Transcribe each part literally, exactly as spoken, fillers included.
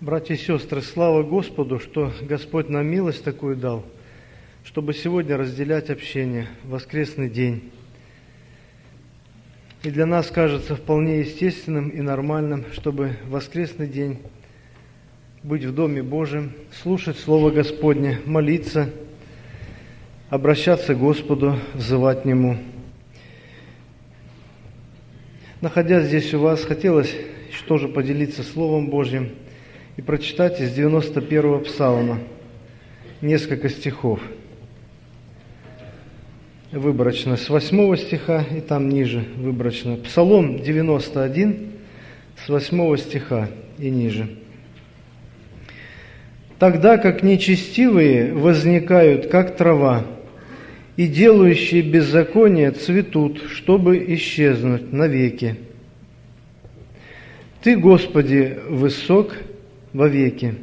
Братья и сестры, слава Господу, что Господь нам милость такую дал, чтобы сегодня разделять общение в воскресный день. И для нас кажется вполне естественным и нормальным, чтобы в воскресный день быть в Доме Божьем, слушать Слово Господне, молиться, обращаться к Господу, взывать к Нему. Находясь здесь у вас, хотелось тоже поделиться Словом Божьим и прочитать из девяносто первого псалма несколько стихов. Выборочно с восьмого стиха и там ниже выборочно. Псалом девяносто один с восьмого стиха и ниже. «Тогда как нечестивые возникают, как трава, и делающие беззаконие цветут, чтобы исчезнуть навеки. Ты, Господи, высок вовеки».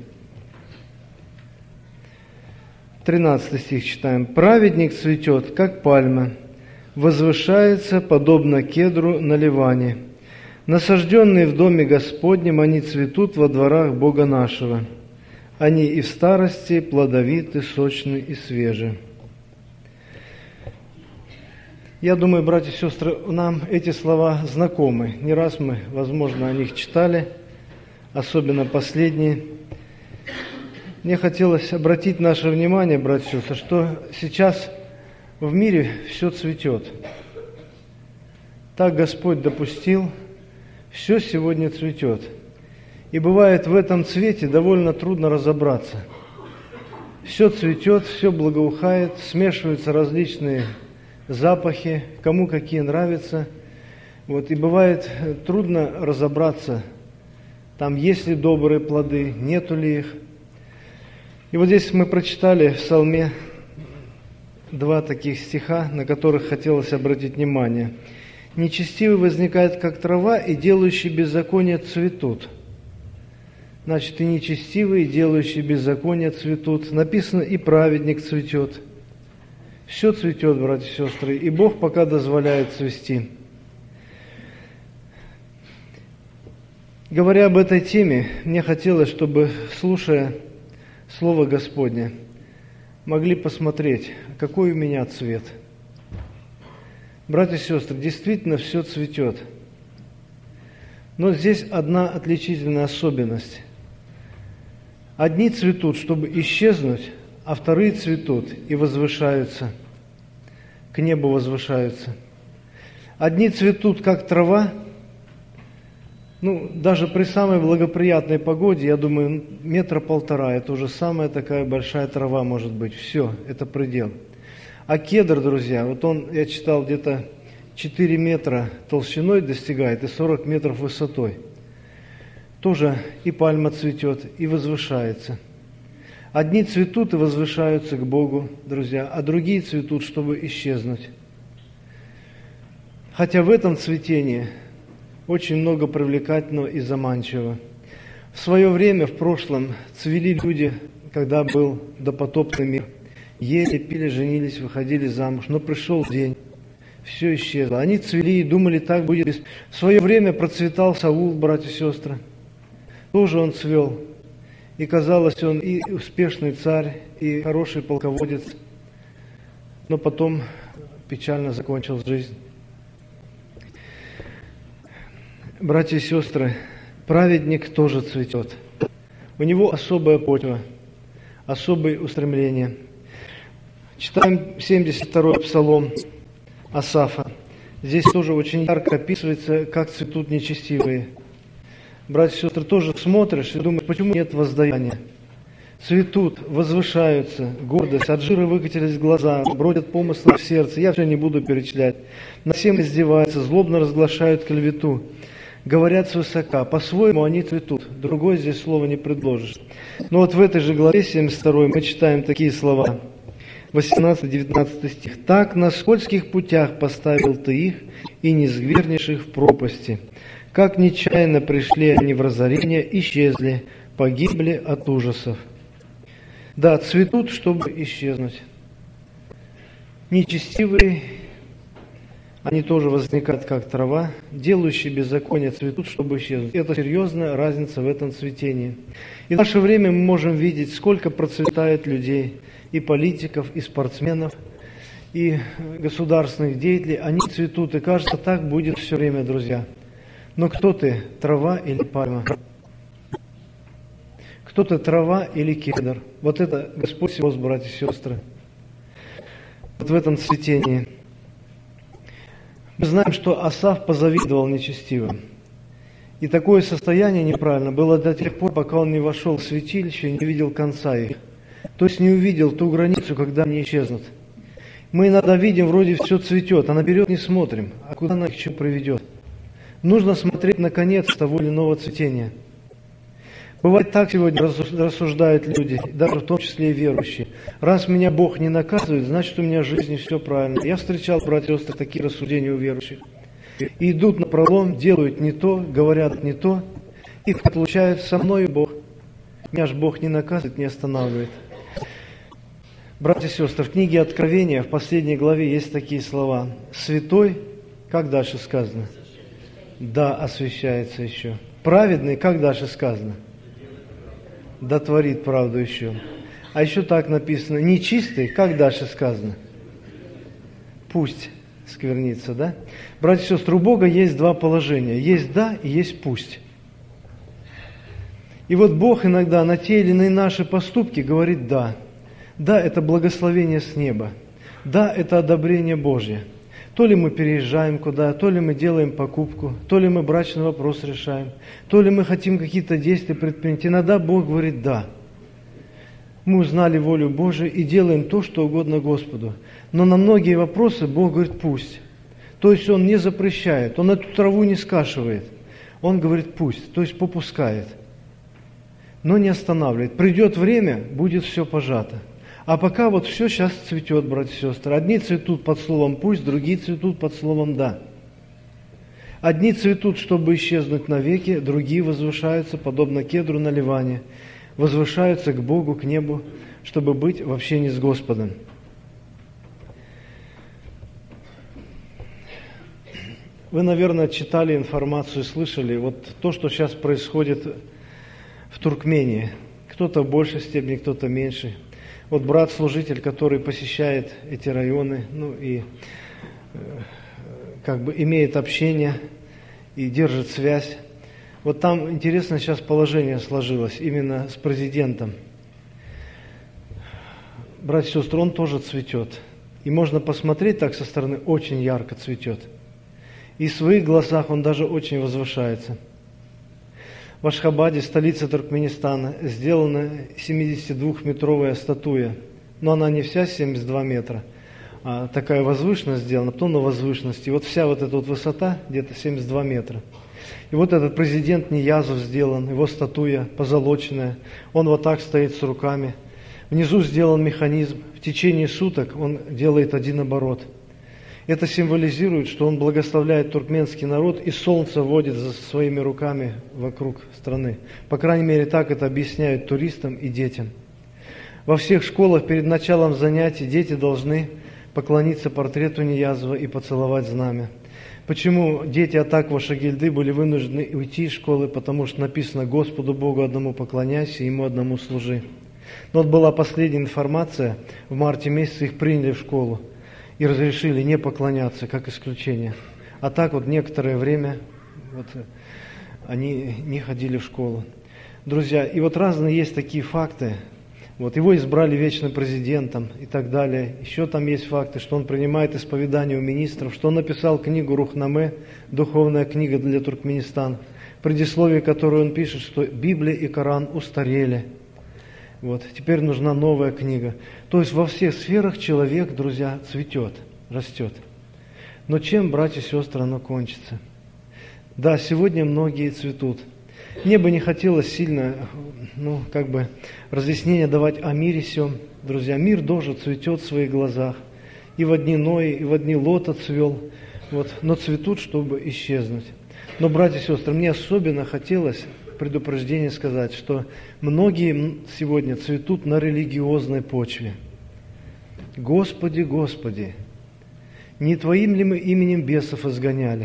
тринадцатый стих читаем. «Праведник цветет, как пальма, возвышается, подобно кедру на Ливане. Насажденные в доме Господнем, они цветут во дворах Бога нашего. Они и в старости плодовиты, сочны и свежи». Я думаю, братья и сестры, нам эти слова знакомы. Не раз мы, возможно, о них читали, особенно последние. Мне хотелось обратить наше внимание, братья и сестры, что сейчас в мире все цветет. Так Господь допустил, все сегодня цветет. И бывает в этом цвете довольно трудно разобраться. Все цветет, все благоухает, смешиваются различные запахи, кому какие нравятся. Вот, и бывает трудно разобраться, там есть ли добрые плоды, нету ли их. И вот здесь мы прочитали в Псалме два таких стиха, на которых хотелось обратить внимание. «Нечестивый возникает, как трава, и делающие беззаконие цветут». Значит, и нечестивые, и делающие беззаконие цветут. Написано, и праведник цветет. Все цветет, братья и сестры, и Бог пока дозволяет цвести. Говоря об этой теме, мне хотелось, чтобы, слушая Слово Господне, могли посмотреть, какой у меня цвет. Братья и сестры, действительно все цветет. Но здесь одна отличительная особенность. Одни цветут, чтобы исчезнуть, а вторые цветут и возвышаются, к небу возвышаются. Одни цветут, как трава. Ну, даже при самой благоприятной погоде, я думаю, метра полтора, это уже самая такая большая трава может быть. Все, это предел. А кедр, друзья, вот он, я читал, где-то четыре метра толщиной достигает и сорок метров высотой. Тоже и пальма цветет, и возвышается. Одни цветут и возвышаются к Богу, друзья, а другие цветут, чтобы исчезнуть. Хотя в этом цветении очень много привлекательного и заманчивого. В свое время, в прошлом, цвели люди, когда был допотопный мир. Ели, пили, женились, выходили замуж. Но пришел день, все исчезло. Они цвели и думали, так будет. В свое время процветал Саул, братья и сестры. Тоже он цвел. И казалось, он и успешный царь, и хороший полководец. Но потом печально закончил жизнь. Братья и сестры, праведник тоже цветет. У него особая почва, особые устремления. Читаем семьдесят второй псалом Асафа. Здесь тоже очень ярко описывается, как цветут нечестивые. Братья и сестры, тоже смотришь и думаешь, почему нет воздаяния? Цветут, возвышаются, гордость, от жира выкатились глаза, бродят помыслы в сердце. Я все не буду перечислять. На всем издеваются, злобно разглашают клевету. Говорят свысока, по-своему они цветут. Другое здесь слово не предложишь. Но вот в этой же главе семьдесят второй мы читаем такие слова. восемнадцатый-девятнадцатый стих. «Так на скользких путях поставил ты их, и не сгвернешь их в пропасти. Как нечаянно пришли они в разорение, исчезли, погибли от ужасов». Да, цветут, чтобы исчезнуть. Нечестивые Они тоже возникают, как трава. Делающие беззаконие цветут, чтобы исчезнуть. Это серьезная разница в этом цветении. И в наше время мы можем видеть, сколько процветает людей, и политиков, и спортсменов, и государственных деятелей. Они цветут, и кажется, так будет все время, друзья. Но кто ты, трава или пальма? Кто ты, трава или кедр? Вот это Господь Сиос, братья и сестры. Вот в этом цветении. Мы знаем, что Асав позавидовал нечестивым. И такое состояние неправильно было до тех пор, пока он не вошел в святилище и не видел конца их. То есть не увидел ту границу, когда они исчезнут. Мы иногда видим, вроде все цветет, а наперед не смотрим. А куда она их еще приведет? Нужно смотреть на конец того или иного цветения. Бывает так сегодня рассуждают люди, даже в том числе и верующие. Раз меня Бог не наказывает, значит, у меня в жизни все правильно. Я встречал, братья и сестры, такие рассуждения у верующих. И идут на пролом, делают не то, говорят не то, и получают со мной Бог. Меня же Бог не наказывает, не останавливает. Братья и сестры, в книге Откровения, в последней главе есть такие слова. Святой, как дальше сказано? Да, освящается еще. Праведный, как дальше сказано? Да творит правду еще. А еще так написано, нечистый, как дальше сказано? Пусть сквернится, да? Братья и сестры, у Бога есть два положения. Есть да и есть пусть. И вот Бог иногда на те или иные наши поступки говорит да. Да, это благословение с неба. Да, это одобрение Божье. То ли мы переезжаем куда, то ли мы делаем покупку, то ли мы брачный вопрос решаем, то ли мы хотим какие-то действия предпринять. Иногда Бог говорит «да». Мы узнали волю Божию и делаем то, что угодно Господу. Но на многие вопросы Бог говорит «пусть». То есть Он не запрещает, Он эту траву не скашивает. Он говорит «пусть», то есть попускает, но не останавливает. Придет время, будет все пожато. А пока вот все сейчас цветет, братья и сестры. Одни цветут под словом «пусть», другие цветут под словом «да». Одни цветут, чтобы исчезнуть навеки, другие возвышаются, подобно кедру на Ливане, возвышаются к Богу, к небу, чтобы быть в общении с Господом. Вы, наверное, читали информацию, слышали, вот то, что сейчас происходит в Туркмении. Кто-то в большей степени, кто-то меньше. Вот брат-служитель, который посещает эти районы, ну и э, как бы имеет общение и держит связь. Вот там интересно сейчас положение сложилось именно с президентом. Братья и сестры, он тоже цветет. И можно посмотреть так со стороны, очень ярко цветет. И в своих глазах он даже очень возвышается. В Ашхабаде, столице Туркменистана, сделана семидесятидвухметровая статуя. Но она не вся семьдесят два метра, а такая возвышенность сделана, потом на возвышенности. И вот вся вот эта вот высота где-то семьдесят два метра. И вот этот президент Ниязов сделан, его статуя позолоченная. Он вот так стоит с руками. Внизу сделан механизм. В течение суток он делает один оборот. Это символизирует, что он благословляет туркменский народ и солнце водит за своими руками вокруг страны. По крайней мере, так это объясняют туристам и детям. Во всех школах перед началом занятий дети должны поклониться портрету Ниязова и поцеловать знамя. Почему дети Атаква Шагильды были вынуждены уйти из школы? Потому что написано «Господу Богу одному поклоняйся, Ему одному служи». Но вот была последняя информация, в марте месяце их приняли в школу и разрешили не поклоняться, как исключение. А так вот некоторое время вот, они не ходили в школу. Друзья, и вот разные есть такие факты. Вот его избрали вечным президентом и так далее. Еще там есть факты, что он принимает исповедание у министров, что он написал книгу «Рухнаме», духовная книга для Туркменистана, в предисловии которой он пишет, что Библия и Коран устарели. Вот, теперь нужна новая книга. То есть во всех сферах человек, друзья, цветет, растет. Но чем, братья и сестры, оно кончится? Да, сегодня многие цветут. Мне бы не хотелось сильно, ну, как бы, разъяснения давать о мире сем. Друзья, мир тоже цветет в своих глазах. И в одни Нои, и в одни Лота цвел. Вот, но цветут, чтобы исчезнуть. Но, братья и сестры, мне особенно хотелось предупреждение сказать, что многие сегодня цветут на религиозной почве. Господи, Господи, Не Твоим ли мы именем бесов изгоняли?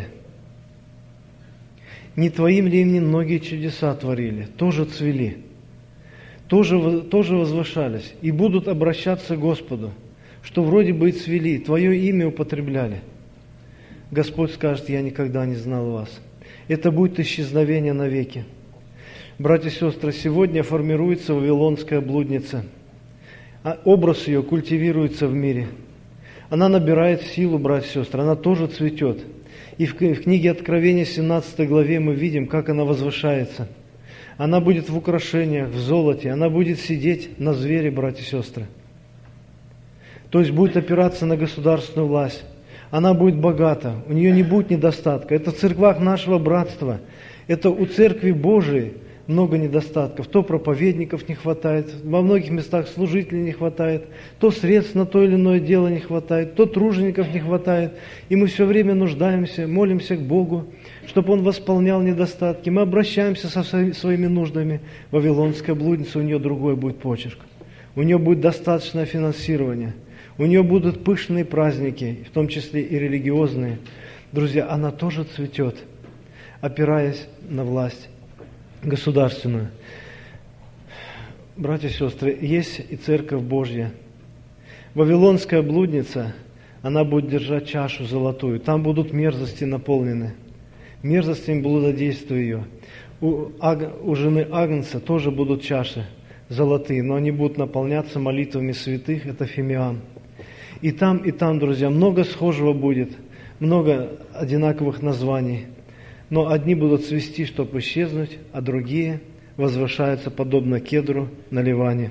Не Твоим ли именем многие чудеса творили? Тоже цвели, тоже, тоже возвышались и будут обращаться к Господу, что вроде бы и цвели, Твое имя употребляли. Господь скажет: я никогда не знал вас. Это будет исчезновение навеки. Братья и сестры, сегодня формируется вавилонская блудница. А образ ее культивируется в мире. Она набирает силу, братья и сестры, она тоже цветет. И в книге Откровения, семнадцатой главе, мы видим, как она возвышается. Она будет в украшениях, в золоте, она будет сидеть на звере, братья и сестры. То есть будет опираться на государственную власть. Она будет богата, у нее не будет недостатка. Это в церквах нашего братства, это у Церкви Божией много недостатков. То проповедников не хватает, во многих местах служителей не хватает, то средств на то или иное дело не хватает, то тружеников не хватает. И мы все время нуждаемся, молимся к Богу, чтобы Он восполнял недостатки. Мы обращаемся со своими нуждами. Вавилонская блудница, у нее другой будет почерк. У нее будет достаточное финансирование. У нее будут пышные праздники, в том числе и религиозные. Друзья, она тоже цветет, опираясь на власть государственную. Братья и сестры, есть и Церковь Божья. Вавилонская блудница, она будет держать чашу золотую. Там будут мерзости наполнены. Мерзостями блудодействия ее. У, аг, у жены Агнца тоже будут чаши золотые, но они будут наполняться молитвами святых, это фимиам. И там, и там, друзья, много схожего будет, много одинаковых названий. Но одни будут цвести, чтобы исчезнуть, а другие возвышаются, подобно кедру на Ливане.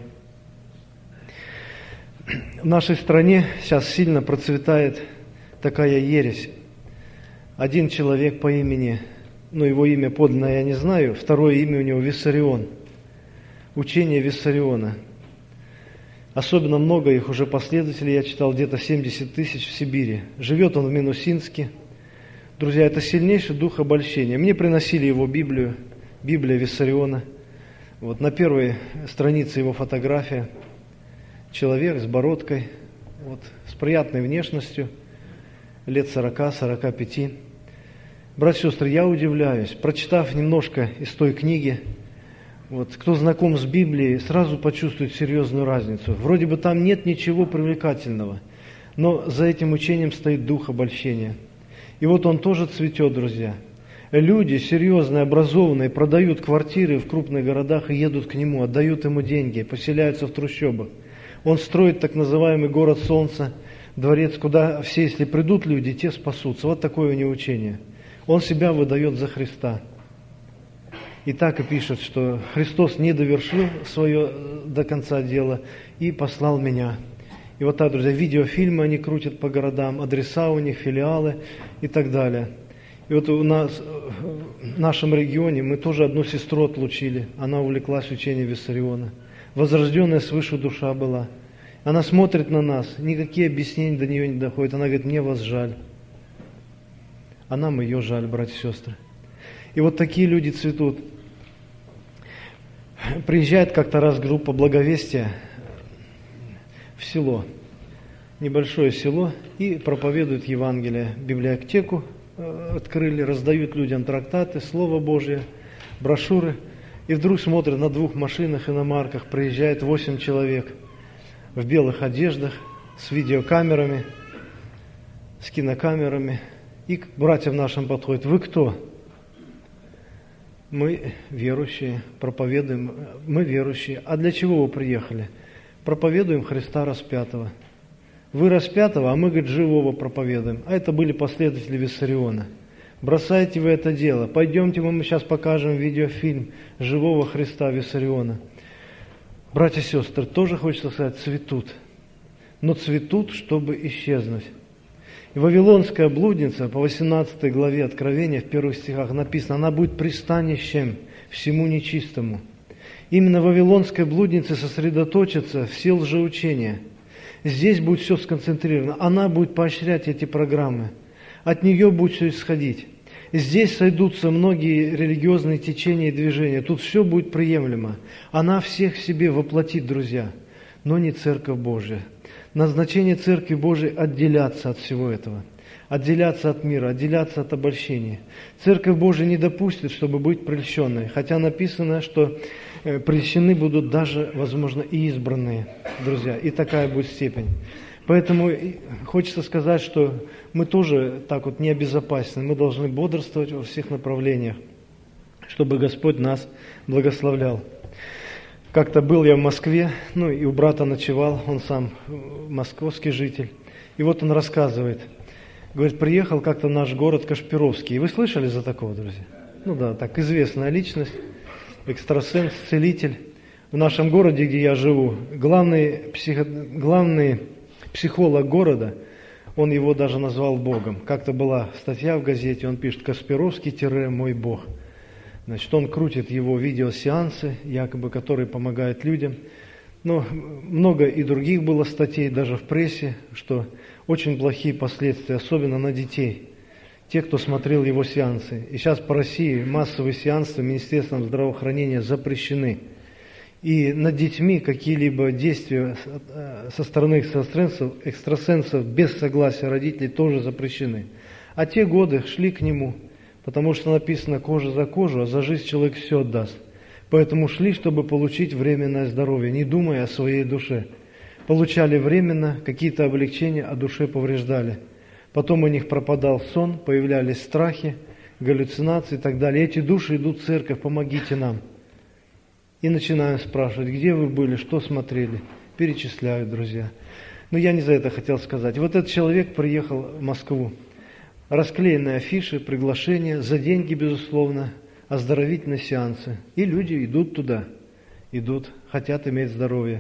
В нашей стране сейчас сильно процветает такая ересь. Один человек по имени, ну его имя подлинное я не знаю, второе имя у него Виссарион. Учение Виссариона. Особенно много их уже последователей, я читал, где-то семьдесят тысяч в Сибири. Живет он в Минусинске. Друзья, это сильнейший дух обольщения. Мне приносили его Библию, Библия Виссариона. Вот на первой странице его фотография. Человек с бородкой, вот, с приятной внешностью, лет сорока-сорока пяти. Братья и сестры, я удивляюсь, прочитав немножко из той книги, вот, кто знаком с Библией, сразу почувствует серьезную разницу. Вроде бы там нет ничего привлекательного, но за этим учением стоит дух обольщения. И вот он тоже цветет, друзья. Люди серьезные, образованные, продают квартиры в крупных городах и едут к нему, отдают ему деньги, поселяются в трущобах. Он строит так называемый город Солнца, дворец, куда все, если придут люди, те спасутся. Вот такое у него учение. Он себя выдает за Христа. И так и пишет, что Христос не довершил свое до конца дело и послал меня. И вот так, друзья, видеофильмы они крутят по городам, адреса у них, филиалы и так далее. И вот у нас, в нашем регионе, мы тоже одну сестру отлучили. Она увлеклась учением Виссариона. Возрожденная свыше душа была. Она смотрит на нас, никакие объяснения до нее не доходят. Она говорит: мне вас жаль. А нам ее жаль, братья и сестры. И вот такие люди цветут. Приезжает как-то раз группа благовестия в село, небольшое село, и проповедуют Евангелие. Библиотеку открыли, раздают людям трактаты, Слово Божие, брошюры. И вдруг смотрят, на двух машинах, иномарках приезжает восемь человек в белых одеждах, с видеокамерами, с кинокамерами. И к братьям нашим подходят: вы кто? Мы верующие, проповедуем, мы верующие. А для чего вы приехали? Проповедуем Христа распятого. Вы распятого, а мы, говорит, живого проповедуем. А это были последователи Виссариона. Бросайте вы это дело. Пойдемте, мы сейчас покажем видеофильм живого Христа Виссариона. Братья и сестры, тоже хочется сказать, цветут. Но цветут, чтобы исчезнуть. И вавилонская блудница, по восемнадцатой главе Откровения, в первых стихах написано, она будет пристанищем всему нечистому. Именно вавилонской блуднице сосредоточится все лжеучения. Здесь будет все сконцентрировано. Она будет поощрять эти программы. От нее будет все исходить. Здесь сойдутся многие религиозные течения и движения. Тут все будет приемлемо. Она всех в себе воплотит, друзья, но не Церковь Божия. Назначение Церкви Божией – отделяться от всего этого. отделяться от мира, отделяться от обольщения. Церковь Божия не допустит, чтобы быть прельщенной, хотя написано, что прельщены будут даже, возможно, и избранные, друзья, и такая будет степень. Поэтому хочется сказать, что мы тоже так вот не обезопасены, мы должны бодрствовать во всех направлениях, чтобы Господь нас благословлял. Как-то был я в Москве, ну и у брата ночевал, он сам московский житель, и вот он рассказывает, говорит, приехал как-то в наш город Кашпировский, и вы слышали за такого, друзья? Ну да, так известная личность, экстрасенс, целитель. В нашем городе, где я живу, главный, психо... главный психолог города, он его даже назвал Богом. Как-то была статья в газете, он пишет «Кашпировский-мой Бог». Значит, он крутит его видеосеансы, якобы, которые помогают людям. Но много и других было статей, даже в прессе, что очень плохие последствия, особенно на детей, те, кто смотрел его сеансы. И сейчас по России массовые сеансы Министерством здравоохранения запрещены. И над детьми какие-либо действия со стороны экстрасенсов, экстрасенсов без согласия родителей тоже запрещены. А те годы шли к нему, потому что написано «кожа за кожу, а за жизнь человек все отдаст». Поэтому шли, чтобы получить временное здоровье, не думая о своей душе. Получали временно какие-то облегчения, а душе повреждали. Потом у них пропадал сон, появлялись страхи, галлюцинации и так далее. Эти души идут в церковь, помогите нам. И начинаем спрашивать, где вы были, что смотрели. Перечисляют, друзья. Но я не за это хотел сказать. Вот этот человек приехал в Москву. Расклеенные афиши, приглашения, за деньги, безусловно, оздоровительные сеансы. И люди идут туда, идут, хотят иметь здоровье.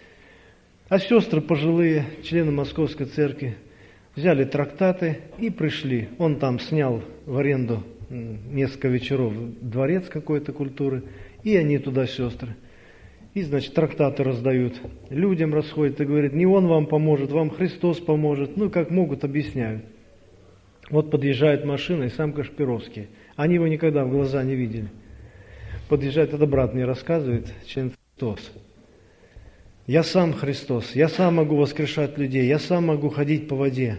А сестры пожилые, члены Московской церкви, взяли трактаты и пришли. Он там снял в аренду несколько вечеров дворец какой-то культуры, и они туда, сестры. И, значит, трактаты раздают, людям расходят и говорят, не он вам поможет, вам Христос поможет. Ну, как могут, объясняют. Вот подъезжает машина, и сам Кашпировский. Они его никогда в глаза не видели. Подъезжает, это брат мне рассказывает, член Христос. Я сам Христос, я сам могу воскрешать людей, я сам могу ходить по воде.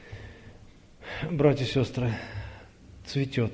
Братья и сестры, цветет.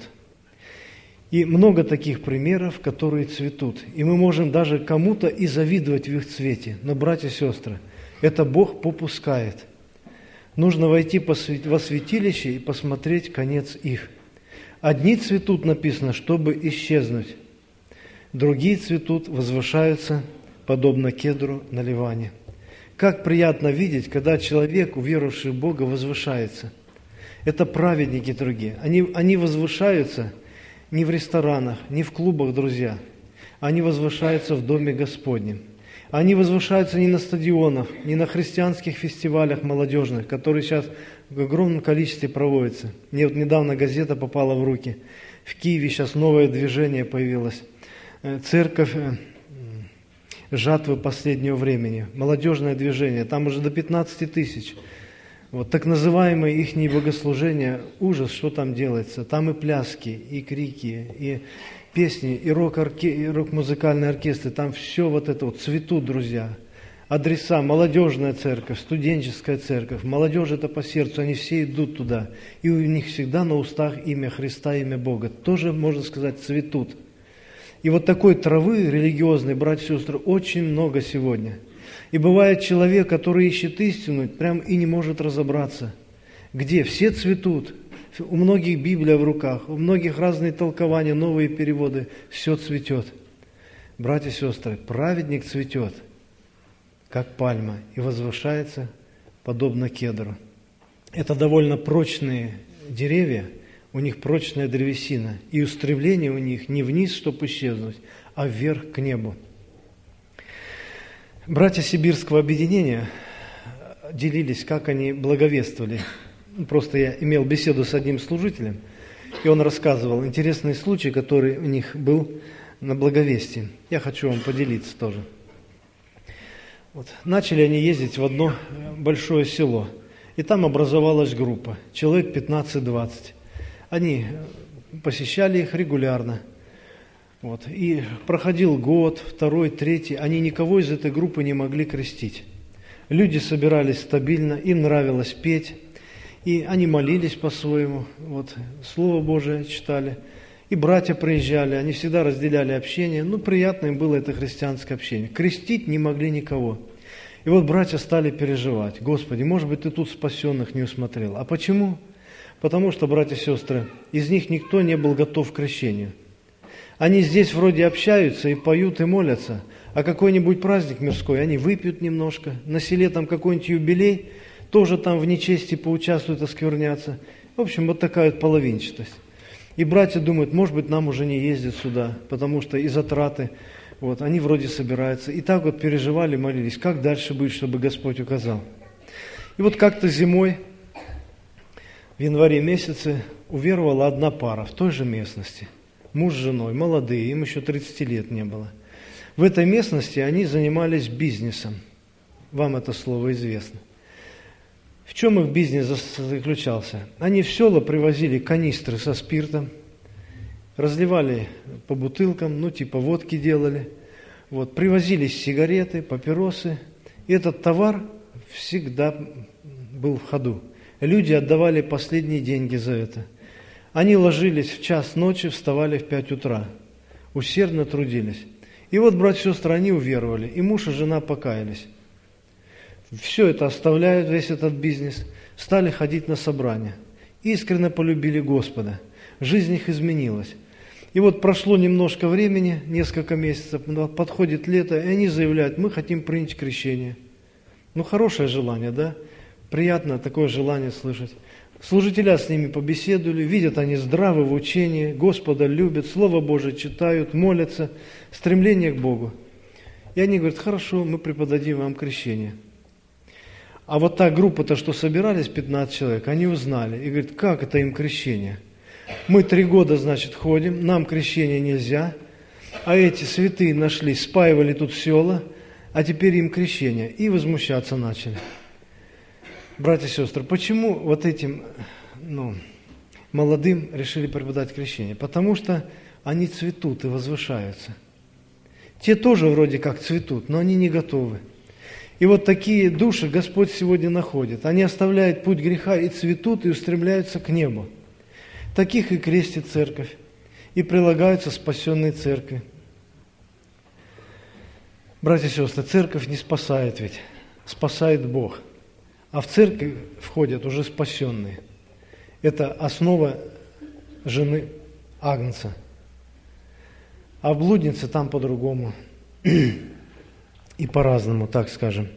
И много таких примеров, которые цветут. И мы можем даже кому-то и завидовать в их цвете. Но, братья и сестры, это Бог попускает. Нужно войти во святилище и посмотреть конец их. Одни цветут, написано, чтобы исчезнуть. Другие цветут, возвышаются, подобно кедру на Ливане. Как приятно видеть, когда человек, уверовавший в Бога, возвышается. Это праведники другие. Они, они возвышаются не в ресторанах, не в клубах, друзья. Они возвышаются в Доме Господнем. Они возвышаются не на стадионах, не на христианских фестивалях молодежных, которые сейчас в огромном количестве проводятся. Мне вот недавно газета попала в руки. В Киеве сейчас новое движение появилось. Церковь жатвы последнего времени. Молодежное движение. Там уже до пятнадцати тысяч. Вот так называемые их богослужения, ужас, что там делается. Там и пляски, и крики, и песни, и рок-музыкальные оркестры. Там все вот это вот цветут, друзья. Адреса, молодежная церковь, студенческая церковь. Молодежь это по сердцу, они все идут туда. И у них всегда на устах имя Христа, имя Бога. Тоже, можно сказать, цветут. И вот такой травы религиозной, братья и сестры, очень много сегодня. И бывает человек, который ищет истину, прям и не может разобраться. Где? Все цветут. У многих Библия в руках, у многих разные толкования, новые переводы. Все цветет. Братья и сестры, праведник цветет, как пальма, и возвышается, подобно кедру. Это довольно прочные деревья, у них прочная древесина, и устремление у них не вниз, чтобы исчезнуть, а вверх к небу. Братья Сибирского объединения делились, как они благовествовали. Просто я имел беседу с одним служителем, и он рассказывал интересный случай, который у них был на благовестии. Я хочу вам поделиться тоже. Вот. Начали они ездить в одно большое село, и там образовалась группа, человек пятнадцать-двадцать. Они посещали их регулярно. Вот. И проходил год, второй, третий, они никого из этой группы не могли крестить. Люди собирались стабильно, им нравилось петь. И они молились по-своему, вот, Слово Божие читали. И братья приезжали, они всегда разделяли общение. Ну, приятно им было это христианское общение. Крестить не могли никого. И вот братья стали переживать. Господи, может быть, Ты тут спасенных не усмотрел. А почему? Потому что, братья и сестры, из них никто не был готов к крещению. Они здесь вроде общаются и поют, и молятся, а какой-нибудь праздник мирской, они выпьют немножко, на селе там какой-нибудь юбилей, тоже там в нечести поучаствуют, осквернятся. В общем, вот такая вот половинчатость. И братья думают, может быть, нам уже не ездить сюда, потому что и затраты, вот, они вроде собираются. И так вот переживали, молились, как дальше быть, чтобы Господь указал. И вот как-то зимой, в январе месяце, уверовала одна пара в той же местности. Муж с женой, молодые, им еще тридцати лет не было. В этой местности они занимались бизнесом. Вам это слово известно. В чем их бизнес заключался? Они в села привозили канистры со спиртом, разливали по бутылкам, ну типа водки делали. Вот, привозили сигареты, папиросы. И этот товар всегда был в ходу. Люди отдавали последние деньги за это. Они ложились в час ночи, вставали в пять утра, усердно трудились. И вот, братья и сестры, они уверовали, и муж и жена покаялись. Все это оставляют, весь этот бизнес, стали ходить на собрания. Искренне полюбили Господа. Жизнь их изменилась. И вот прошло немножко времени, несколько месяцев, подходит лето, и они заявляют, мы хотим принять крещение. Ну, хорошее желание, да? Приятно такое желание слышать. Служителя с ними побеседовали, видят они здравы в учении, Господа любят, Слово Божие читают, молятся, стремление к Богу. И они говорят, хорошо, мы преподадим вам крещение. А вот та группа-то, что собирались, пятнадцать человек, они узнали и говорят, как это им крещение? Мы три года, значит, ходим, нам крещение нельзя, а эти святые нашли, спаивали тут села, а теперь им крещение. И возмущаться начали. Братья и сестры, почему вот этим ну, молодым решили преподать крещение? Потому что они цветут и возвышаются. Те тоже вроде как цветут, но они не готовы. И вот такие души Господь сегодня находит. Они оставляют путь греха и цветут, и устремляются к небу. Таких и крестит церковь, и прилагаются спасенные церкви. Братья и сестры, церковь не спасает ведь, спасает Бог. А в церковь входят уже спасенные. Это основа жены Агнца. А в блуднице там по-другому. И по-разному, так скажем.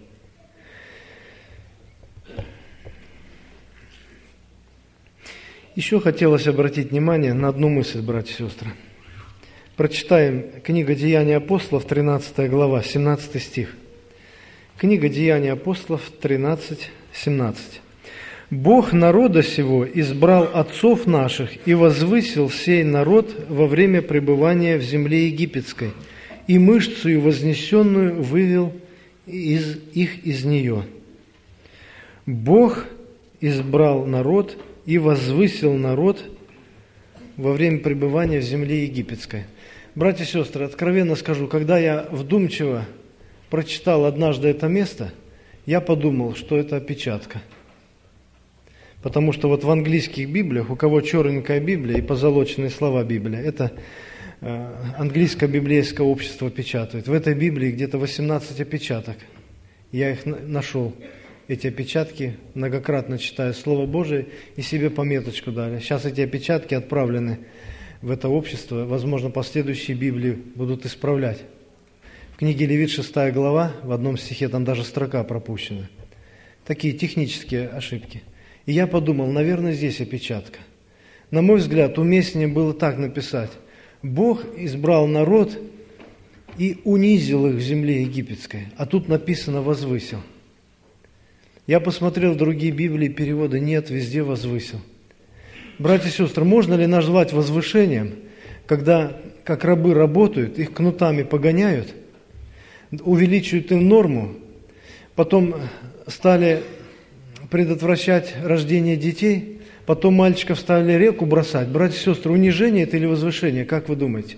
Еще хотелось обратить внимание на одну мысль, братья и сестры. Прочитаем книга «Деяния апостолов», тринадцатая глава, семнадцатый стих. Книга «Деяния апостолов», тринадцать, семнадцать. «Бог народа сего избрал отцов наших и возвысил сей народ во время пребывания в земле египетской, и мышцею вознесенную вывел из их из нее». Бог избрал народ и возвысил народ во время пребывания в земле египетской. Братья и сестры, откровенно скажу, когда я вдумчиво прочитал однажды это место, я подумал, что это опечатка. Потому что вот в английских Библиях, у кого черненькая Библия и позолоченные слова Библия, это э, английское библейское общество печатает. В этой Библии где-то восемнадцать опечаток. Я их нашел, эти опечатки, многократно читаю Слово Божие и себе пометочку дали. Сейчас эти опечатки отправлены в это общество, возможно, последующие Библии будут исправлять. В книге Левит, шестая глава, в одном стихе там даже строка пропущена. Такие технические ошибки. И я подумал, наверное, здесь опечатка. На мой взгляд, уместнее было так написать. Бог избрал народ и унизил их в земле египетской, а тут написано «возвысил». Я посмотрел другие Библии, переводы нет, везде «возвысил». Братья и сестры, можно ли назвать возвышением, когда, как рабы работают, их кнутами погоняют, увеличивают им норму, потом стали предотвращать рождение детей, потом мальчиков стали реку бросать. Братья и сестры, унижение это или возвышение, как вы думаете?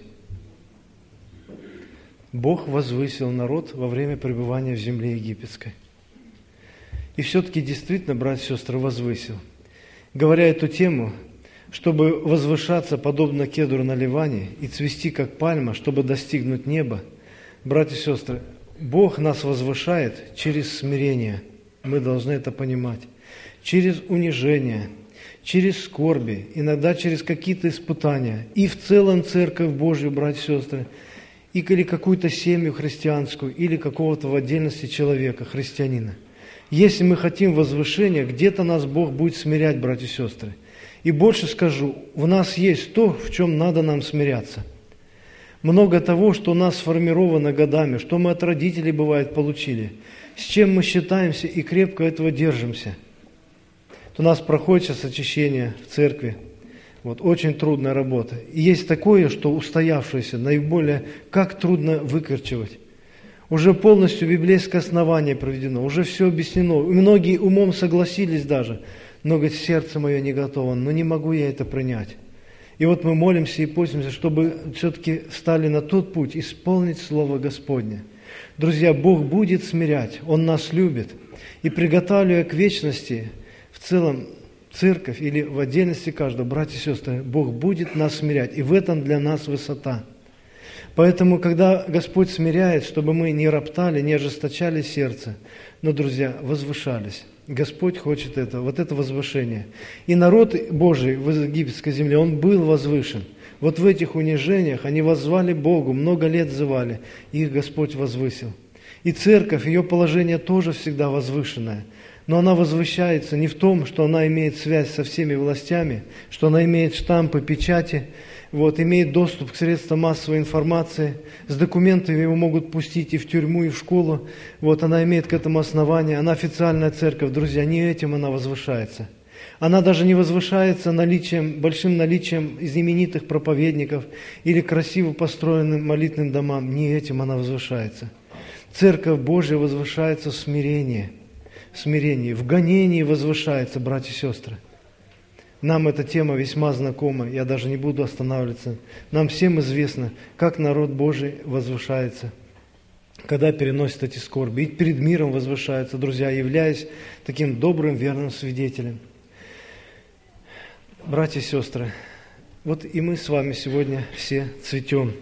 Бог возвысил народ во время пребывания в земле египетской. И все-таки действительно, братья и сестры, возвысил. говоря эту тему, чтобы возвышаться подобно кедру на Ливане и цвести как пальма, чтобы достигнуть неба. Братья и сестры, Бог нас возвышает через смирение. Мы должны это понимать. Через унижение, через скорби, иногда через какие-то испытания. И в целом Церковь Божью, братья и сестры, или какую-то семью христианскую, или какого-то в отдельности человека, христианина. Если мы хотим возвышения, где-то нас Бог будет смирять, братья и сестры. И больше скажу, в нас есть то, в чем надо нам смиряться. Много того, что у нас сформировано годами, что мы от родителей, бывает, получили, с чем мы считаемся и крепко этого держимся. У нас проходит сейчас очищение в церкви. Вот, очень трудная работа. И есть такое, что устоявшееся, наиболее, как трудно выкорчевать. Уже полностью библейское основание проведено, уже все объяснено. Многие умом согласились даже, но, говорит, сердце мое не готово, но не могу я это принять. И вот мы молимся и постимся, чтобы все-таки стали на тот путь исполнить Слово Господне. Друзья, Бог будет смирять, Он нас любит. И приготавливая к вечности, в целом, церковь или в отдельности каждого, братья и сестры, Бог будет нас смирять. И в этом для нас высота. Поэтому, когда Господь смиряет, чтобы мы не роптали, не ожесточали сердце, но, друзья, возвышались. Господь хочет это, вот это возвышение. И народ Божий в египетской земле, он был возвышен. Вот в этих унижениях они воззвали Богу, много лет взывали, и их Господь возвысил. И церковь, ее положение тоже всегда возвышенное. Но она возвышается не в том, что она имеет связь со всеми властями, что она имеет штампы, печати, вот, имеет доступ к средствам массовой информации, с документами его могут пустить и в тюрьму, и в школу. Вот, она имеет к этому основание, она официальная церковь. Друзья, не этим она возвышается. Она даже не возвышается наличием, большим наличием знаменитых проповедников или красиво построенным молитвенным домам. Не этим она возвышается. Церковь Божья возвышается в смирении. В смирении, в гонении возвышается, братья и сестры. Нам эта тема весьма знакома, я даже не буду останавливаться. Нам всем известно, как народ Божий возвышается, когда переносит эти скорби. И перед миром возвышается, друзья, являясь таким добрым, верным свидетелем. Братья и сестры, вот и мы с вами сегодня все цветем.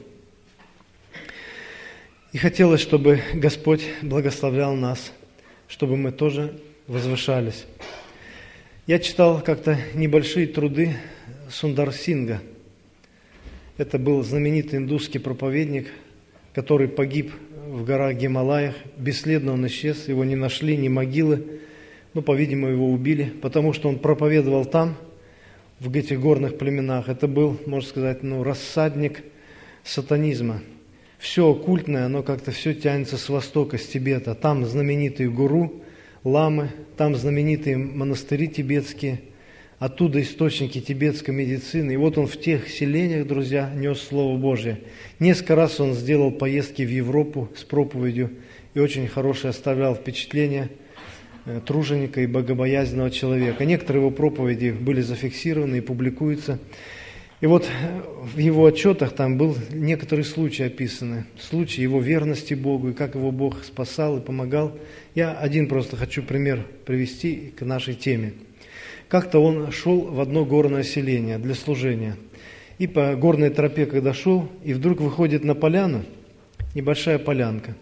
И хотелось, чтобы Господь благословлял нас, чтобы мы тоже возвышались. Я читал как-то небольшие труды Сундар Синга. Это был знаменитый индусский проповедник, который погиб в горах Гималаях. Бесследно он исчез, его не нашли, ни могилы. Ну, по-видимому, его убили, потому что он проповедовал там, в этих горных племенах. Это был, можно сказать, ну, рассадник сатанизма. Все оккультное, оно как-то все тянется с востока, с Тибета. Там знаменитые гуру, ламы, там знаменитые монастыри тибетские, оттуда источники тибетской медицины. И вот он в тех селениях, друзья, нес Слово Божье. Несколько раз он сделал поездки в Европу с проповедью и очень хорошее оставлял впечатление труженика и богобоязненного человека. Некоторые его проповеди были зафиксированы и публикуются. И вот в его отчетах там был некоторые случаи описаны, случаи его верности Богу, и как его Бог спасал и помогал. Я один просто хочу пример привести к нашей теме. Как-то он шел в одно горное селение для служения. И по горной тропе, когда шел, и вдруг выходит на поляну, небольшая полянка.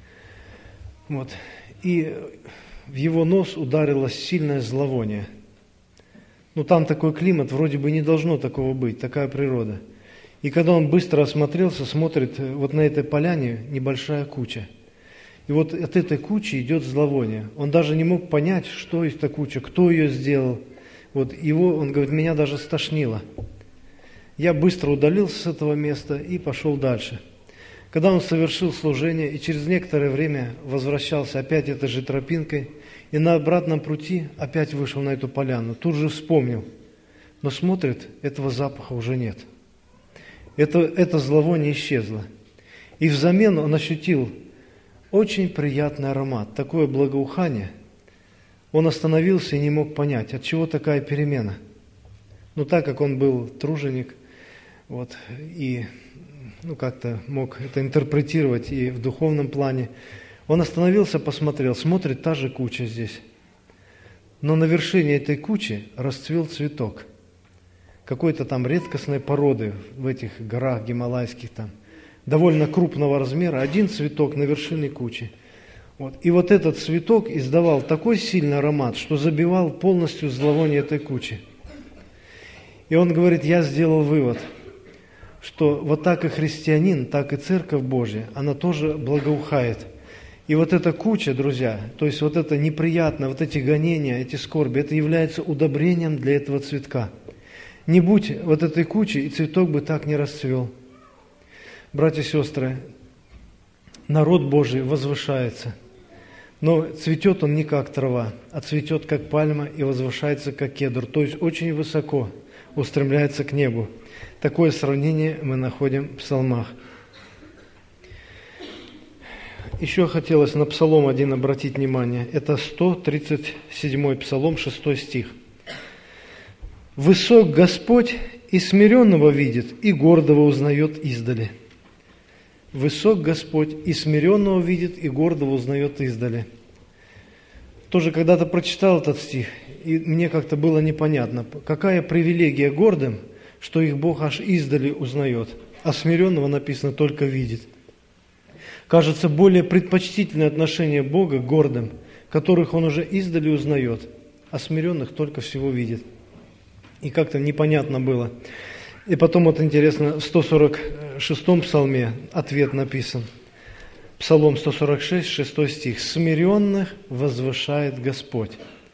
Вот. И в его нос ударило сильное зловоние. Ну, там такой климат, вроде бы не должно такого быть, такая природа. И когда он быстро осмотрелся, смотрит, вот на этой поляне небольшая куча. И вот от этой кучи идет зловоние. Он даже не мог понять, что это куча, кто ее сделал. Вот его, он говорит, меня даже стошнило. Я быстро удалился с этого места и пошел дальше. Когда он совершил служение и через некоторое время возвращался опять этой же тропинкой, и на обратном пути опять вышел на эту поляну, тут же вспомнил, но смотрит, этого запаха уже нет. Это, это зловоние исчезло. И взамен он ощутил очень приятный аромат, такое благоухание. Он остановился и не мог понять, от чего такая перемена. Но так как он был труженик, вот, и ну, как-то мог это интерпретировать и в духовном плане, он остановился, посмотрел, смотрит, та же куча здесь. но на вершине этой кучи расцвел цветок какой-то там редкостной породы в этих горах гималайских, там, довольно крупного размера, один цветок на вершине кучи. Вот. И вот этот цветок издавал такой сильный аромат, что забивал полностью зловоние этой кучи. И он говорит, я сделал вывод, что вот так и христианин, так и Церковь Божья, она тоже благоухает. И вот эта куча, друзья, то есть вот это неприятное, вот эти гонения, эти скорби, это является удобрением для этого цветка. Не будь вот этой кучи, и цветок бы так не расцвел. Братья и сестры, народ Божий возвышается, но цветет он не как трава, а цветет как пальма и возвышается как кедр, то есть очень высоко устремляется к небу. Такое сравнение мы находим в псалмах. Еще хотелось на Псалом один обратить внимание. Это сто тридцать седьмой Псалом, шестой стих. «Высок Господь и смиренного видит, и гордого узнает издали». Высок Господь и смиренного видит, и гордого узнает издали. Тоже когда-то прочитал этот стих, и мне как-то было непонятно, какая привилегия гордым, что их Бог аж издали узнает, а смиренного написано только видит. Кажется, более предпочтительное отношение Бога к гордым, которых Он уже издали узнает, а смиренных только всего видит. И как-то непонятно было. И потом, вот интересно, в сто сорок шестом псалме ответ написан. Псалом сто сорок шесть, шестой стих. «Смиренных возвышает Господь».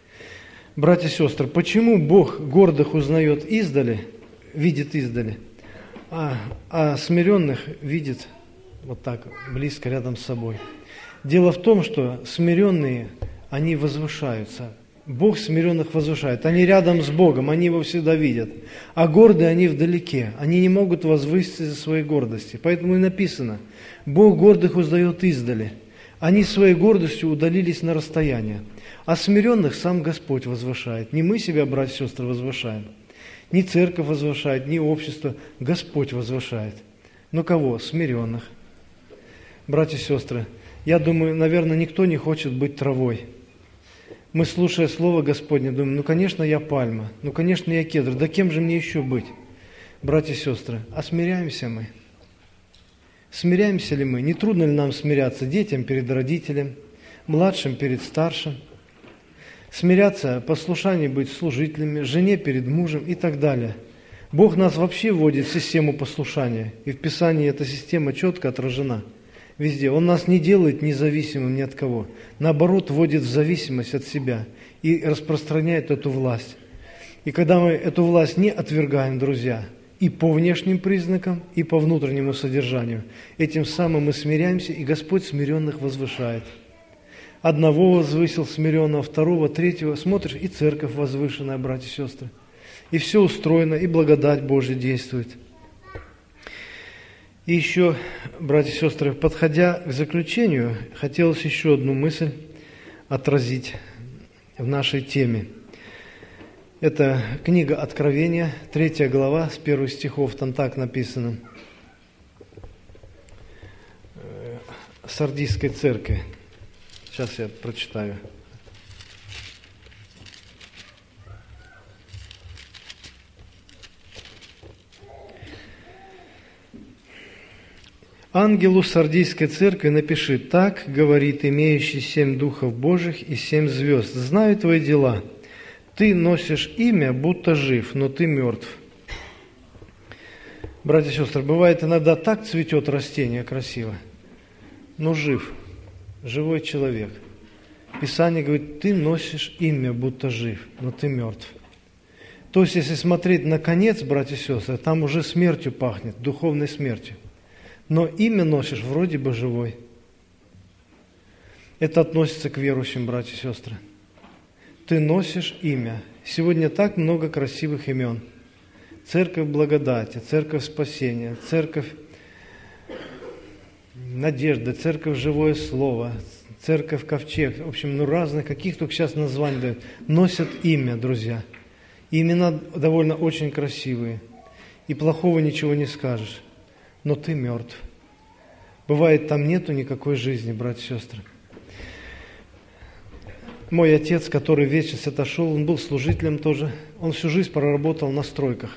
Братья и сестры, почему Бог гордых узнает издали, видит издали, а, а смиренных видит вот так, близко рядом с собой? Дело в том, что смиренные, они возвышаются. Бог смиренных возвышает. Они рядом с Богом, они Его всегда видят. А гордые, они вдалеке. Они не могут возвыситься из-за своей гордости. Поэтому и написано, Бог гордых узнает издали. Они своей гордостью удалились на расстояние. А смиренных сам Господь возвышает. Не мы себя, братья и сестры, возвышаем. Не церковь возвышает, не общество. Господь возвышает. Но кого? Смиренных. Братья и сестры, я думаю, наверное, никто не хочет быть травой. Мы, слушая Слово Господне, думаем, ну, конечно, я пальма, ну, конечно, я кедр, да кем же мне еще быть? Братья и сестры, а смиряемся мы? Смиряемся ли мы? Не трудно ли нам смиряться детям перед родителем, младшим перед старшим? Смиряться, послушание быть служителями, жене перед мужем и так далее. Бог нас вообще вводит в систему послушания, и в Писании эта система четко отражена. Везде. Он нас не делает независимым ни от кого. Наоборот, вводит в зависимость от себя и распространяет эту власть. И когда мы эту власть не отвергаем, друзья, и по внешним признакам, и по внутреннему содержанию, этим самым мы смиряемся, и Господь смиренных возвышает. Одного возвысил смиренного, второго, третьего. Смотришь, и церковь возвышенная, братья и сестры. И все устроено, и благодать Божья действует. И еще, братья и сестры, подходя к заключению, хотелось еще одну мысль отразить в нашей теме. Это книга Откровения, третья глава, с первых стихов, там так написано. Сардийской церкви. Сейчас я прочитаю. «Ангелу Сардийской церкви напиши, так говорит имеющий семь духов Божьих и семь звезд. Знаю твои дела. Ты носишь имя, будто жив, но ты мертв». Братья и сестры, бывает иногда так цветет растение красиво, но жив, живой человек. Писание говорит, ты носишь имя, будто жив, но ты мертв. То есть, если смотреть на конец, братья и сестры, там уже смертью пахнет, духовной смертью. Но имя носишь вроде бы живой. Это относится к верующим, братья и сестры. Ты носишь имя. Сегодня так много красивых имен. Церковь благодати, церковь спасения, церковь надежды, церковь живое слово, церковь ковчег. В общем, ну разных, каких только сейчас названий дают. Носят имя, друзья. И имена довольно очень красивые. И плохого ничего не скажешь. Но ты мертв. Бывает, там нету никакой жизни, братья и сестры. Мой отец, который в вечность отошел, он был служителем тоже, он всю жизнь проработал на стройках.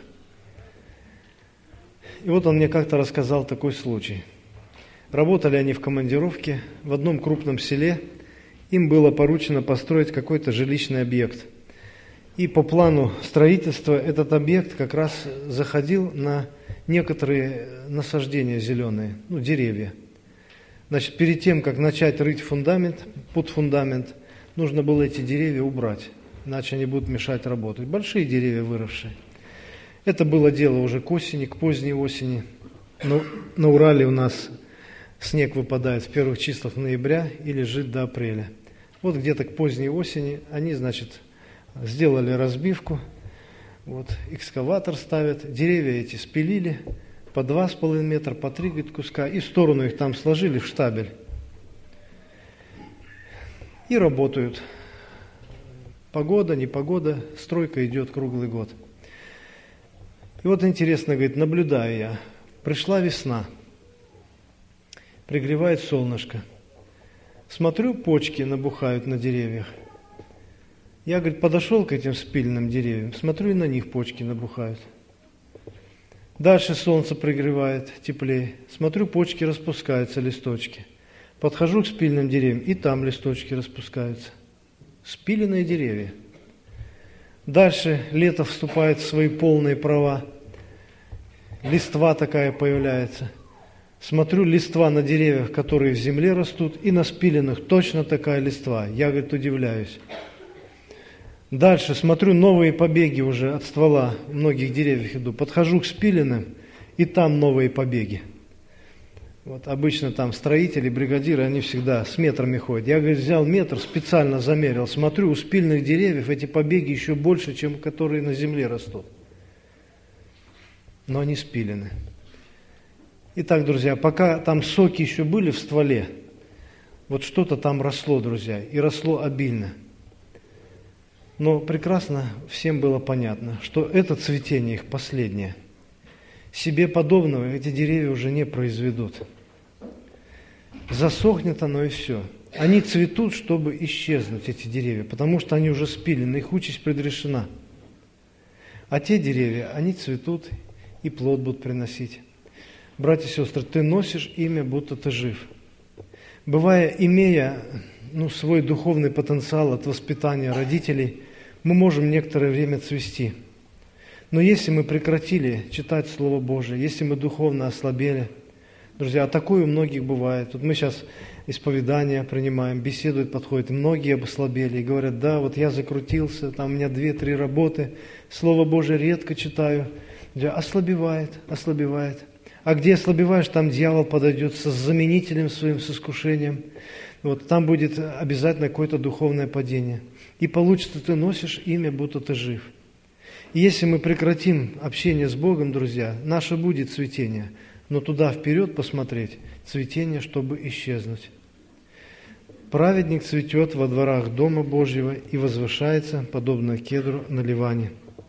И вот он мне как-то рассказал такой случай. Работали они в командировке в одном крупном селе, им было поручено построить какой-то жилищный объект. И по плану строительства этот объект как раз заходил на некоторые насаждения зеленые, ну, деревья. Значит, перед тем, как начать рыть фундамент, под фундамент, нужно было эти деревья убрать, иначе они будут мешать работать. Большие деревья выросшие. Это было дело уже к осени, к поздней осени. Но на Урале у нас снег выпадает в первых числах ноября и лежит до апреля. Вот где-то к поздней осени они, значит, сделали разбивку, вот, экскаватор ставят, деревья эти спилили по два с половиной метра, по три, говорит, куска, и в сторону их там сложили в штабель. И работают. Погода, непогода, стройка идет круглый год. И вот интересно, говорит, наблюдаю я, пришла весна, пригревает солнышко, смотрю, почки набухают на деревьях. Я, говорит, подошел к этим спиленным деревьям, смотрю, и на них почки набухают. Дальше солнце пригревает, теплее. Смотрю, почки распускаются, листочки. Подхожу к спиленным деревьям, и там листочки распускаются. Спиленные деревья. Дальше лето вступает в свои полные права. Листва такая появляется. Смотрю, листва на деревьях, которые в земле растут, и на спиленных точно такая листва. Я, говорит, удивляюсь. Дальше смотрю, новые побеги уже от ствола многих деревьев иду. Подхожу к спиленным, и там новые побеги. Вот обычно там строители, бригадиры, они всегда с метрами ходят. Я, говорит, взял метр, специально замерил. Смотрю, у спиленных деревьев эти побеги еще больше, чем которые на земле растут. Но они спилены. Итак, друзья, пока там соки еще были в стволе, вот что-то там росло, друзья, и росло обильно. Но прекрасно всем было понятно, что это цветение их последнее. Себе подобного эти деревья уже не произведут. Засохнет оно и все. Они цветут, чтобы исчезнуть, эти деревья, потому что они уже спилены, их участь предрешена. А те деревья, они цветут и плод будут приносить. Братья и сестры, ты носишь имя, будто ты жив. Бывая, имея ну, свой духовный потенциал от воспитания родителей, мы можем некоторое время цвести. Но если мы прекратили читать Слово Божие, если мы духовно ослабели, друзья, а такое у многих бывает. Вот мы сейчас исповедание принимаем, беседуют, подходят, и многие ослабели и говорят, да, вот я закрутился, там у меня две-три работы, Слово Божие редко читаю. Друзья, ослабевает, ослабевает. А где ослабеваешь, там дьявол подойдет с заменителем своим, с искушением. Вот там будет обязательно какое-то духовное падение. И получится, ты носишь имя, будто ты жив. И если мы прекратим общение с Богом, друзья, наше будет цветение, но туда вперед посмотреть, цветение, чтобы исчезнуть. Праведник цветет во дворах Дома Божьего и возвышается, подобно кедру на Ливане.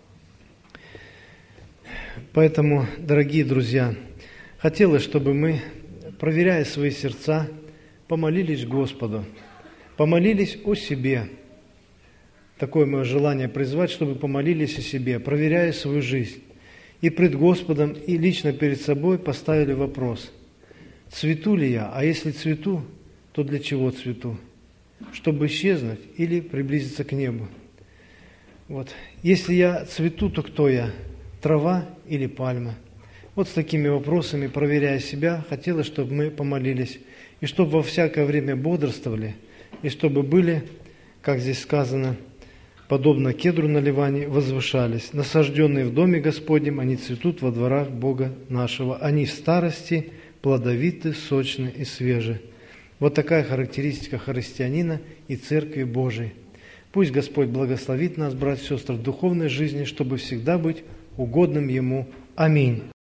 Поэтому, дорогие друзья, хотелось, чтобы мы, проверяя свои сердца, помолились Господу, помолились о себе. Такое мое желание призвать, чтобы помолились о себе, проверяя свою жизнь. И пред Господом, и лично перед собой поставили вопрос, цвету ли я, а если цвету, то для чего цвету? Чтобы исчезнуть или приблизиться к небу? Вот. Если я цвету, то кто я? Трава или пальма? Вот с такими вопросами, проверяя себя, хотелось, чтобы мы помолились, и чтобы во всякое время бодрствовали, и чтобы были, как здесь сказано, подобно кедру на Ливане, возвышались. Насажденные в доме Господнем, они цветут во дворах Бога нашего. Они в старости плодовиты, сочны и свежи. Вот такая характеристика христианина и Церкви Божией. Пусть Господь благословит нас, братья и сестры, в духовной жизни, чтобы всегда быть угодным Ему. Аминь.